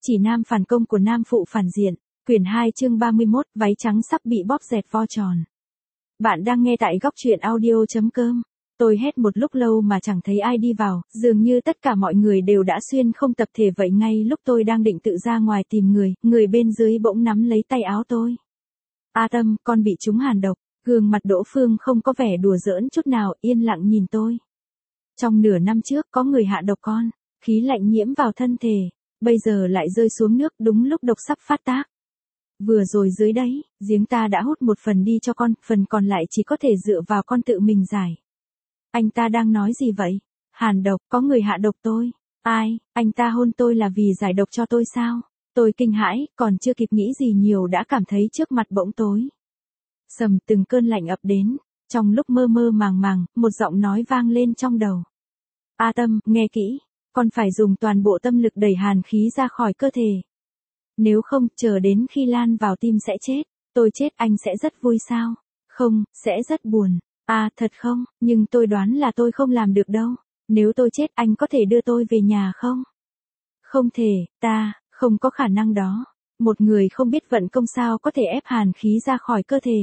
Chỉ nam phản công của nam phụ phản diện, quyển 2 chương 31, váy trắng sắp bị bóp dẹt vo tròn. Bạn đang nghe tại góc truyện audio.com. Tôi hét một lúc lâu mà chẳng thấy ai đi vào, dường như tất cả mọi người đều đã xuyên không tập thể vậy. Ngay lúc tôi đang định tự ra ngoài tìm người bên dưới bỗng nắm lấy tay áo tôi. A Tâm, con bị trúng hàn độc. Gương mặt Đỗ Phương không có vẻ đùa giỡn chút nào, yên lặng nhìn tôi. Trong nửa năm trước có người hạ độc con, khí lạnh nhiễm vào thân thể, bây giờ lại rơi xuống nước đúng lúc độc sắp phát tác. Vừa rồi dưới đấy, giếng ta đã hút một phần đi cho con, phần còn lại chỉ có thể dựa vào con tự mình giải. Anh ta đang nói gì vậy? Hàn độc, có người hạ độc tôi. Ai, anh ta hôn tôi là vì giải độc cho tôi sao? Tôi kinh hãi, còn chưa kịp nghĩ gì nhiều đã cảm thấy trước mặt bỗng tối. Sầm, từng cơn lạnh ập đến, trong lúc mơ mơ màng màng, một giọng nói vang lên trong đầu. A Tâm, nghe kỹ, con phải dùng toàn bộ tâm lực đẩy hàn khí ra khỏi cơ thể. Nếu không, chờ đến khi lan vào tim sẽ chết. Tôi chết anh sẽ rất vui sao? Không, sẽ rất buồn. À, thật không? Nhưng tôi đoán là tôi không làm được đâu. Nếu tôi chết anh có thể đưa tôi về nhà không? Không thể, không có khả năng đó. Một người không biết vận công sao có thể ép hàn khí ra khỏi cơ thể.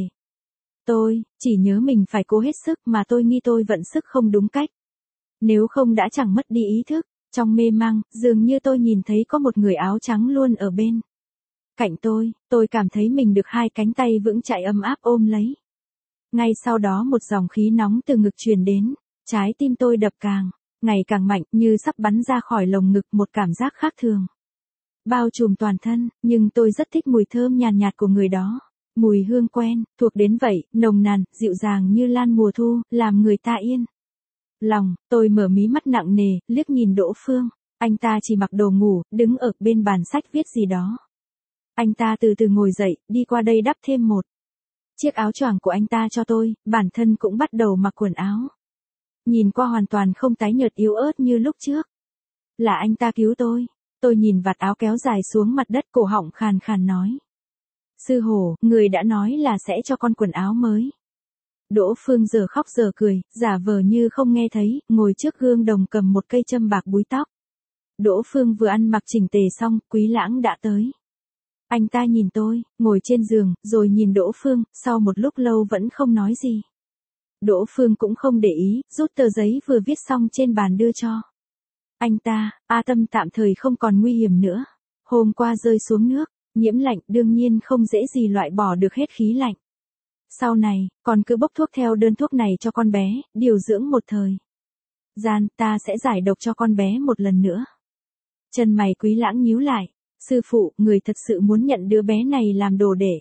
Tôi chỉ nhớ mình phải cố hết sức mà tôi nghi tôi vận sức không đúng cách. Nếu không đã chẳng mất đi ý thức. Trong mê mang, dường như tôi nhìn thấy có một người áo trắng luôn ở bên cạnh tôi cảm thấy mình được hai cánh tay vững chãi ấm áp ôm lấy. Ngay sau đó một dòng khí nóng từ ngực truyền đến, trái tim tôi đập ngày càng mạnh như sắp bắn ra khỏi lồng ngực, một cảm giác khác thường bao trùm toàn thân, nhưng tôi rất thích mùi thơm nhàn nhạt của người đó. Mùi hương quen, thuộc đến vậy, nồng nàn, dịu dàng như lan mùa thu, làm người ta yên lòng. Tôi mở mí mắt nặng nề, liếc nhìn Đỗ Phương. Anh ta chỉ mặc đồ ngủ, đứng ở bên bàn sách viết gì đó. Anh ta từ từ ngồi dậy, đi qua đây đắp thêm một chiếc áo choàng của anh ta cho tôi, bản thân cũng bắt đầu mặc quần áo. Nhìn qua hoàn toàn không tái nhợt yếu ớt như lúc trước. Là anh ta cứu tôi. Tôi nhìn vạt áo kéo dài xuống mặt đất, cổ họng khàn khàn nói. Sư Hổ, người đã nói là sẽ cho con quần áo mới. Đỗ Phương giờ khóc giờ cười, giả vờ như không nghe thấy, ngồi trước gương đồng cầm một cây châm bạc búi tóc. Đỗ Phương vừa ăn mặc chỉnh tề xong, Quý Lãng đã tới. Anh ta nhìn tôi, ngồi trên giường, rồi nhìn Đỗ Phương, sau một lúc lâu vẫn không nói gì. Đỗ Phương cũng không để ý, rút tờ giấy vừa viết xong trên bàn đưa cho anh ta. A Tâm tạm thời không còn nguy hiểm nữa. Hôm qua rơi xuống nước, nhiễm lạnh, đương nhiên không dễ gì loại bỏ được hết khí lạnh. Sau này, con cứ bốc thuốc theo đơn thuốc này cho con bé, điều dưỡng một thời gian, ta sẽ giải độc cho con bé một lần nữa. Chân mày Quý Lãng nhíu lại. Sư phụ, người thật sự muốn nhận đứa bé này làm đồ để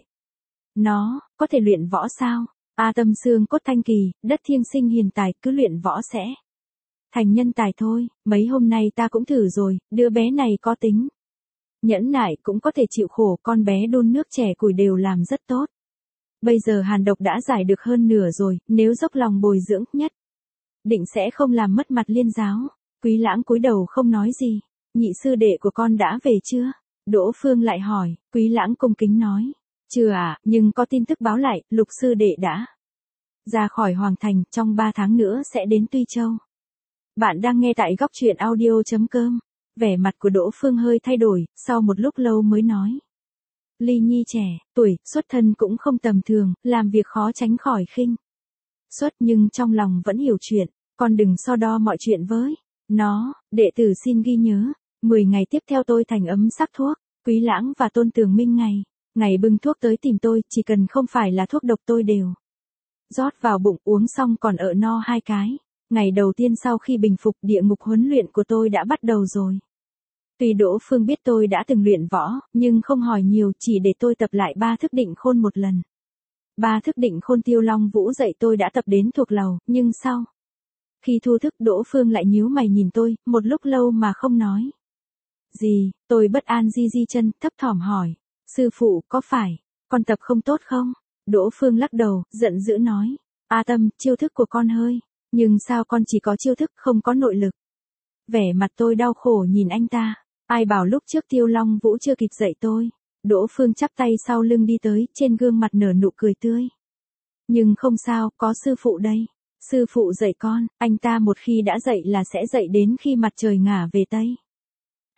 nó có thể luyện võ sao? A Tâm xương cốt thanh kỳ, đất thiêng sinh hiền tài, cứ luyện võ sẽ thành nhân tài thôi. Mấy hôm nay ta cũng thử rồi, đứa bé này có tính nhẫn nại, cũng có thể chịu khổ, con bé đun nước chẻ củi đều làm rất tốt. Bây giờ hàn độc đã giải được hơn nửa rồi, nếu dốc lòng bồi dưỡng, nhất định sẽ không làm mất mặt Liên giáo. Quý Lãng cúi đầu không nói gì. Nhị sư đệ của con đã về chưa? Đỗ Phương lại hỏi. Quý Lãng cung kính nói. Chưa ạ, nhưng có tin tức báo lại, Lục sư đệ đã ra khỏi Hoàng Thành, trong 3 tháng nữa sẽ đến Tuy Châu. Bạn đang nghe tại góc truyện audio.com. Vẻ mặt của Đỗ Phương hơi thay đổi, sau một lúc lâu mới nói. Ly Nhi trẻ, tuổi, xuất thân cũng không tầm thường, làm việc khó tránh khỏi khinh suất, nhưng trong lòng vẫn hiểu chuyện. Con đừng so đo mọi chuyện với nó, đệ tử xin ghi nhớ. 10 ngày tiếp theo tôi thành ấm sắc thuốc. Quý Lãng và Tôn Tường Minh ngày bưng thuốc tới tìm tôi, chỉ cần không phải là thuốc độc tôi đều rót vào bụng, uống xong còn ở no 2 cái. Ngày đầu tiên sau khi bình phục, địa ngục huấn luyện của tôi đã bắt đầu rồi. Tuy Đỗ Phương biết tôi đã từng luyện võ, nhưng không hỏi nhiều, chỉ để tôi tập lại 3 thức định khôn một lần. 3 thức định khôn Tiêu Long Vũ dạy tôi đã tập đến thuộc lầu, nhưng sau khi thu thức, Đỗ Phương lại nhíu mày nhìn tôi, một lúc lâu mà không nói gì. Tôi bất an di chân, thấp thỏm hỏi. Sư phụ, có phải con tập không tốt không? Đỗ Phương lắc đầu, giận dữ nói. A Tâm, chiêu thức của con hơi. Nhưng sao con chỉ có chiêu thức, không có nội lực? Vẻ mặt tôi đau khổ nhìn anh ta. Ai bảo lúc trước Tiêu Long Vũ chưa kịp dạy tôi. Đỗ Phương chắp tay sau lưng đi tới, trên gương mặt nở nụ cười tươi. Nhưng không sao, có sư phụ đây. Sư phụ dạy con, anh ta một khi đã dạy là sẽ dạy đến khi mặt trời ngả về Tây.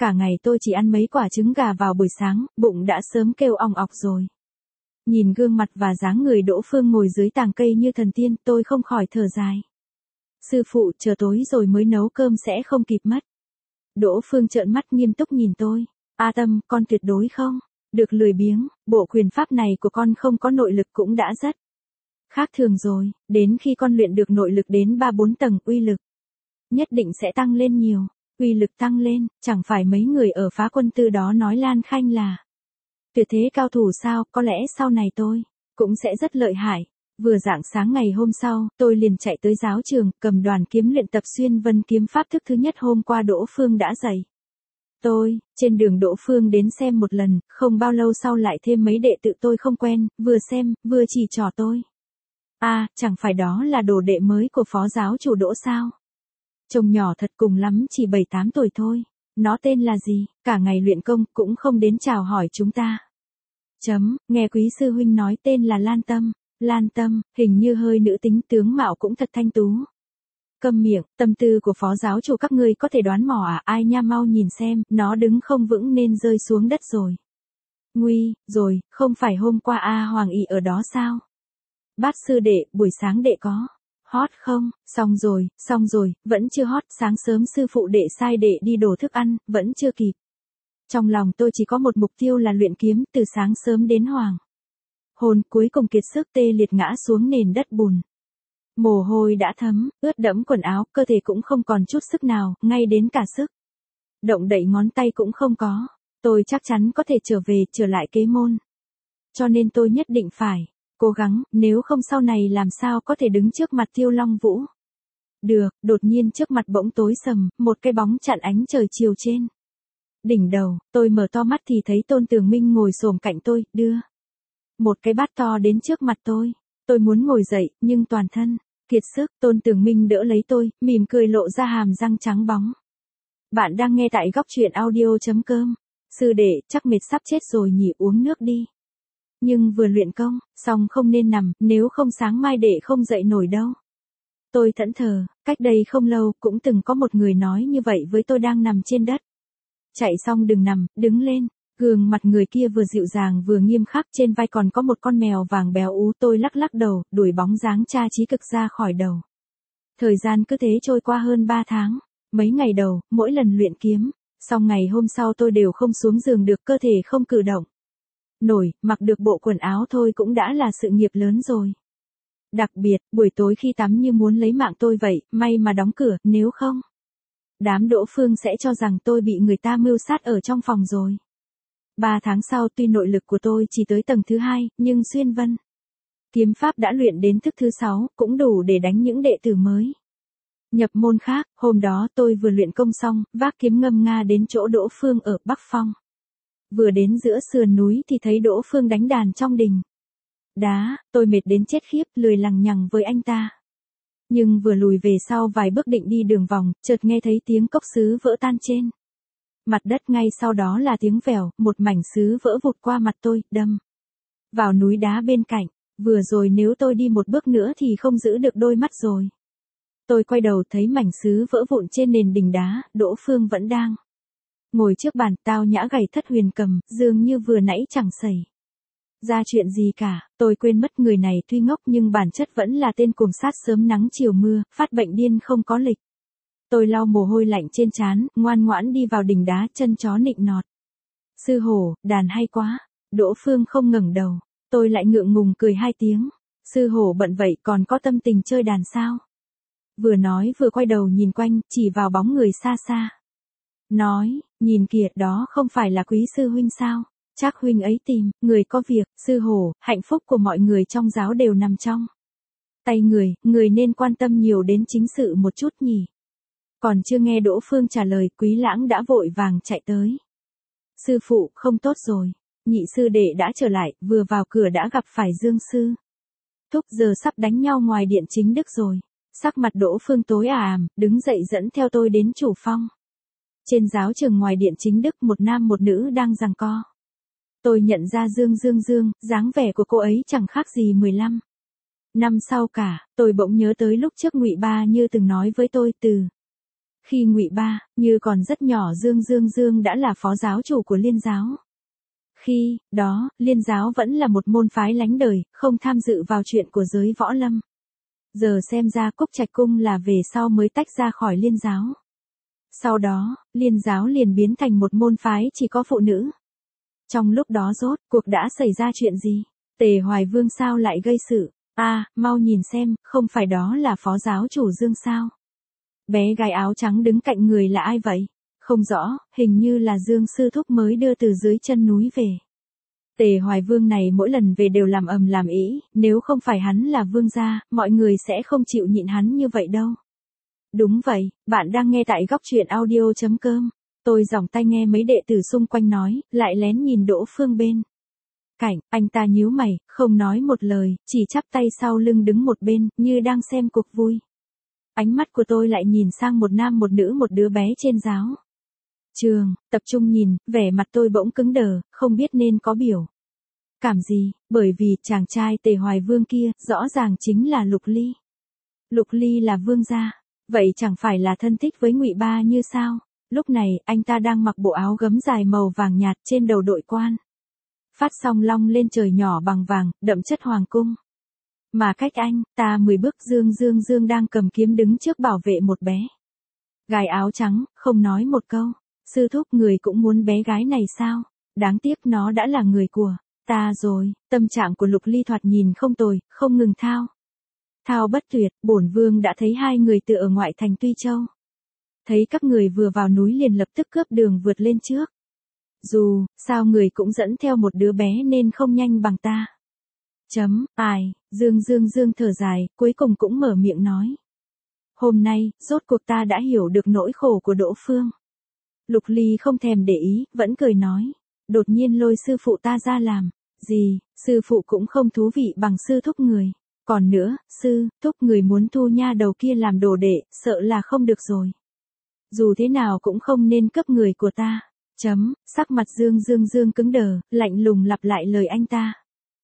Cả ngày tôi chỉ ăn mấy quả trứng gà vào buổi sáng, bụng đã sớm kêu ong ọc rồi. Nhìn gương mặt và dáng người Đỗ Phương ngồi dưới tàng cây như thần tiên, tôi không khỏi thở dài. Sư phụ, chờ tối rồi mới nấu cơm sẽ không kịp mất. Đỗ Phương trợn mắt nghiêm túc nhìn tôi. A Tâm, con tuyệt đối không được lười biếng, bộ quyền pháp này của con không có nội lực cũng đã rất khác thường rồi, đến khi con luyện được nội lực đến 3-4 tầng, uy lực nhất định sẽ tăng lên nhiều. Uy lực tăng lên, chẳng phải mấy người ở Phá Quân Tư đó nói Lan Khanh là tuyệt thế cao thủ sao, có lẽ sau này tôi cũng sẽ rất lợi hại. Vừa rạng sáng ngày hôm sau, tôi liền chạy tới giáo trường, cầm đoàn kiếm luyện tập xuyên vân kiếm pháp thức thứ nhất hôm qua Đỗ Phương đã dạy. Trên đường Đỗ Phương đến xem một lần, không bao lâu sau lại thêm mấy đệ tử tôi không quen, vừa xem, vừa chỉ trỏ tôi. Chẳng phải đó là đồ đệ mới của phó giáo chủ Đỗ sao? Trông nhỏ thật, cùng lắm chỉ 7-8 tuổi thôi. Nó tên là gì? Cả ngày luyện công, cũng không đến chào hỏi chúng ta. Nghe quý sư huynh nói tên là Lan Tâm. Lan Tâm, hình như hơi nữ tính, tướng mạo cũng thật thanh tú. Câm miệng, tâm tư của phó giáo chủ các ngươi có thể đoán mò à? Ai nha, mau nhìn xem, nó đứng không vững nên rơi xuống đất rồi. Nguy, rồi, không phải hôm qua Hoàng ỷ ở đó sao? Bát sư đệ, buổi sáng đệ có hót không? Xong rồi, vẫn chưa hót, sáng sớm sư phụ đệ sai đệ đi đổ thức ăn, vẫn chưa kịp. Trong lòng tôi chỉ có một mục tiêu là luyện kiếm, từ sáng sớm đến hoàng hôn, cuối cùng kiệt sức tê liệt ngã xuống nền đất bùn. Mồ hôi đã thấm, ướt đẫm quần áo, cơ thể cũng không còn chút sức nào, ngay đến cả sức động đậy ngón tay cũng không có. Tôi chắc chắn có thể trở lại kế môn. Cho nên tôi nhất định phải cố gắng, nếu không sau này làm sao có thể đứng trước mặt Tiêu Long Vũ. Được, đột nhiên trước mặt bỗng tối sầm, một cái bóng chặn ánh trời chiều trên đỉnh đầu. Tôi mở to mắt thì thấy Tôn Tường Minh ngồi xổm cạnh tôi, đưa một cái bát to đến trước mặt tôi. Tôi muốn ngồi dậy, nhưng toàn thân kiệt sức. Tôn Tường Minh đỡ lấy tôi, mỉm cười lộ ra hàm răng trắng bóng. Bạn đang nghe tại góc truyện audio.com. Sư đệ, chắc mệt sắp chết rồi nhỉ, uống nước đi. Nhưng vừa luyện công, xong không nên nằm, nếu không sáng mai đệ không dậy nổi đâu. Tôi thẫn thờ, cách đây không lâu, cũng từng có một người nói như vậy với tôi đang nằm trên đất. Chạy xong đừng nằm, đứng lên. Gương mặt người kia vừa dịu dàng vừa nghiêm khắc, trên vai còn có một con mèo vàng béo ú. Tôi lắc lắc đầu, đuổi bóng dáng cha trí cực ra khỏi đầu. Thời gian cứ thế trôi qua hơn 3 tháng. Mấy ngày đầu, mỗi lần luyện kiếm, xong ngày hôm sau tôi đều không xuống giường được, cơ thể không cử động nổi, mặc được bộ quần áo thôi cũng đã là sự nghiệp lớn rồi. Đặc biệt, buổi tối khi tắm như muốn lấy mạng tôi vậy, may mà đóng cửa, nếu không đám Đỗ Phương sẽ cho rằng tôi bị người ta mưu sát ở trong phòng rồi. 3 tháng sau, tuy nội lực của tôi chỉ tới tầng thứ 2, nhưng xuyên vân kiếm pháp đã luyện đến thức thứ 6, cũng đủ để đánh những đệ tử mới nhập môn khác. Hôm đó tôi vừa luyện công xong, vác kiếm ngâm nga đến chỗ Đỗ Phương ở Bắc Phong. Vừa đến giữa sườn núi thì thấy Đỗ Phương đánh đàn trong đình đá. Tôi mệt đến chết khiếp, lười lằng nhằng với anh ta. Nhưng vừa lùi về sau vài bước định đi đường vòng, chợt nghe thấy tiếng cốc sứ vỡ tan trên mặt đất, ngay sau đó là tiếng vèo, một mảnh sứ vỡ vụt qua mặt tôi, đâm vào núi đá bên cạnh. Vừa rồi nếu tôi đi một bước nữa thì không giữ được đôi mắt rồi. Tôi quay đầu thấy mảnh sứ vỡ vụn trên nền đình đá, Đỗ Phương vẫn đang ngồi trước bàn, tao nhã gảy thất huyền cầm, dường như vừa nãy chẳng xảy ra chuyện gì cả. Tôi quên mất người này tuy ngốc nhưng bản chất vẫn là tên cuồng sát sớm nắng chiều mưa, phát bệnh điên không có lịch. Tôi lau mồ hôi lạnh trên trán, ngoan ngoãn đi vào đình đá, chân chó nịnh nọt. Sư hổ, đàn hay quá. Đỗ Phương không ngẩng đầu. Tôi lại ngượng ngùng cười 2 tiếng. Sư hổ bận vậy còn có tâm tình chơi đàn sao? Vừa nói vừa quay đầu nhìn quanh, chỉ vào bóng người xa xa. Nói, nhìn kìa, đó không phải là quý sư huynh sao? Chắc huynh ấy tìm người có việc. Sư hổ, hạnh phúc của mọi người trong giáo đều nằm trong tay người nên quan tâm nhiều đến chính sự một chút nhỉ. Còn chưa nghe Đỗ Phương trả lời, Quý Lãng đã vội vàng chạy tới. Sư phụ, không tốt rồi. Nhị sư đệ đã trở lại, vừa vào cửa đã gặp phải Dương sư thúc, giờ sắp đánh nhau ngoài điện chính đức rồi. Sắc mặt Đỗ Phương tối ảm, đứng dậy dẫn theo tôi đến chủ phong. Trên giáo trường ngoài điện chính đức, một nam một nữ đang giằng co. Tôi nhận ra Dương, dáng vẻ của cô ấy chẳng khác gì 15 năm sau cả. Tôi bỗng nhớ tới lúc trước Ngụy Ba Như từng nói với tôi, từ Khi Ngụy Ba, như còn rất nhỏ Dương đã là phó giáo chủ của Liên giáo. Khi đó, Liên giáo vẫn là một môn phái lánh đời, không tham dự vào chuyện của giới võ lâm. Giờ xem ra Cúc Trạch Cung là về sau mới tách ra khỏi Liên giáo. Sau đó, Liên giáo liền biến thành một môn phái chỉ có phụ nữ. Trong lúc đó rốt cuộc đã xảy ra chuyện gì? Tề Hoài Vương sao lại gây sự? Mau nhìn xem, không phải đó là phó giáo chủ Dương sao? Bé gái áo trắng đứng cạnh người là ai vậy? Không rõ, hình như là Dương sư thúc mới đưa từ dưới chân núi về. Tề Hoài Vương này mỗi lần về đều làm ầm làm ĩ, nếu không phải hắn là vương gia, mọi người sẽ không chịu nhịn hắn như vậy đâu. Đúng vậy, bạn đang nghe tại góc truyện audio.com. Tôi giỏng tai nghe mấy đệ tử xung quanh nói, lại lén nhìn Đỗ Phương bên cạnh, anh ta nhíu mày, không nói một lời, chỉ chắp tay sau lưng đứng một bên, như đang xem cuộc vui. Ánh mắt của tôi lại nhìn sang một nam một nữ một đứa bé trên giáo trường, tập trung nhìn, vẻ mặt tôi bỗng cứng đờ, không biết nên có biểu cảm gì, bởi vì chàng trai Tề Hoài Vương kia, rõ ràng chính là Lục Ly. Lục Ly là vương gia, vậy chẳng phải là thân thích với Ngụy Ba như sao? Lúc này, anh ta đang mặc bộ áo gấm dài màu vàng nhạt trên đầu đội quan. Phát song long lên trời nhỏ bằng vàng, đậm chất hoàng cung. Mà cách anh ta 10 bước Dương đang cầm kiếm đứng trước bảo vệ một bé gái áo trắng, không nói một câu. Sư thúc người cũng muốn bé gái này sao? Đáng tiếc nó đã là người của ta rồi. Tâm trạng của Lục Ly thoạt nhìn không tồi, không ngừng thao bất tuyệt. Bổn vương đã thấy hai người từ ở ngoại thành Tuy Châu. Thấy các người vừa vào núi liền lập tức cướp đường vượt lên trước. Dù sao người cũng dẫn theo một đứa bé nên không nhanh bằng ta. Dương thở dài, cuối cùng cũng mở miệng nói. Hôm nay, rốt cuộc ta đã hiểu được nỗi khổ của Đỗ Phương. Lục Ly không thèm để ý, vẫn cười nói. Đột nhiên lôi sư phụ ta ra làm. Gì, sư phụ cũng không thú vị bằng sư thúc người. Còn nữa, sư thúc người muốn thu nha đầu kia làm đồ đệ, sợ là không được rồi. Dù thế nào cũng không nên cướp người của ta. Sắc mặt Dương cứng đờ, lạnh lùng lặp lại lời anh ta.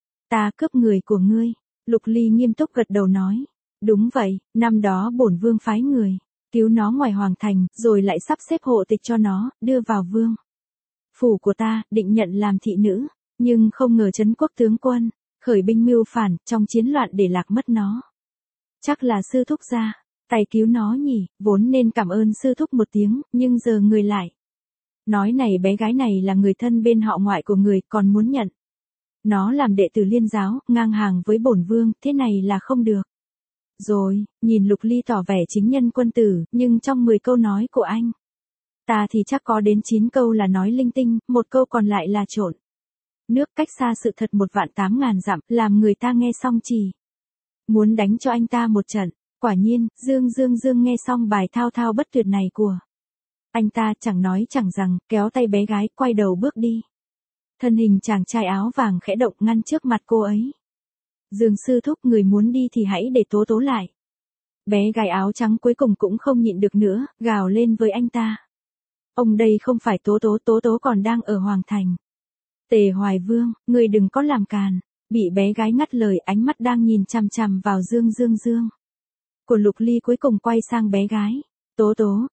Ta cướp người của ngươi. Lục Ly nghiêm túc gật đầu nói. Đúng vậy, năm đó bổn vương phái người cứu nó ngoài hoàng thành, rồi lại sắp xếp hộ tịch cho nó, đưa vào vương phủ của ta, định nhận làm thị nữ, nhưng không ngờ Trấn Quốc tướng quân khởi binh mưu phản, trong chiến loạn để lạc mất nó. Chắc là sư thúc ra tay cứu nó nhỉ, vốn nên cảm ơn sư thúc một tiếng, nhưng giờ người lại nói này bé gái này là người thân bên họ ngoại của người, còn muốn nhận nó làm đệ tử Liên giáo, ngang hàng với bổn vương, thế này là không được. Rồi, nhìn Lục Ly tỏ vẻ chính nhân quân tử, nhưng trong 10 câu nói của anh ta thì chắc có đến 9 câu là nói linh tinh, một câu còn lại là trộn nước, cách xa sự thật 1.800.000 dặm, làm người ta nghe xong chỉ muốn đánh cho anh ta một trận. Quả nhiên, Dương nghe xong bài thao bất tuyệt này của anh ta, chẳng nói chẳng rằng, kéo tay bé gái, quay đầu bước đi. Thân hình chàng trai áo vàng khẽ động ngăn trước mặt cô ấy. Dương sư thúc, người muốn đi thì hãy để tố tố lại. Bé gái áo trắng cuối cùng cũng không nhịn được nữa, gào lên với anh ta. Ông đây không phải tố tố còn đang ở hoàng thành. Tề Hoài Vương, người đừng có làm càn. Bị bé gái ngắt lời, ánh mắt đang nhìn chằm chằm vào Dương của Lục Ly cuối cùng quay sang bé gái. Tố,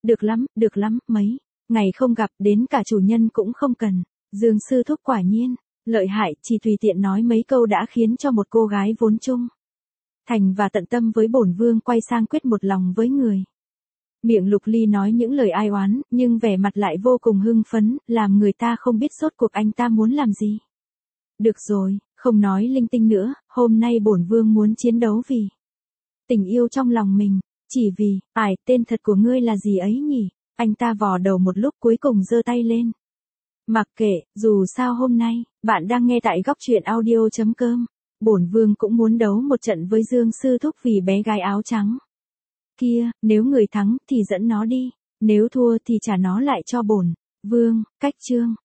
được lắm, mấy ngày không gặp, đến cả chủ nhân cũng không cần. Dương sư thúc quả nhiên lợi hại, chỉ tùy tiện nói mấy câu đã khiến cho một cô gái vốn trung thành và tận tâm với bổn vương quay sang quyết một lòng với người. Miệng Lục Ly nói những lời ai oán, nhưng vẻ mặt lại vô cùng hưng phấn, làm người ta không biết rốt cuộc anh ta muốn làm gì. Được rồi, không nói linh tinh nữa, hôm nay bổn vương muốn chiến đấu vì tình yêu trong lòng mình, chỉ vì, tên thật của ngươi là gì ấy nhỉ? Anh ta vò đầu một lúc cuối cùng giơ tay lên. Mặc kệ, dù sao hôm nay, bạn đang nghe tại góc truyện audio.com. Bổn vương cũng muốn đấu một trận với Dương sư thúc vì bé gái áo trắng kia, nếu người thắng thì dẫn nó đi, nếu thua thì trả nó lại cho bổn vương. Cách chương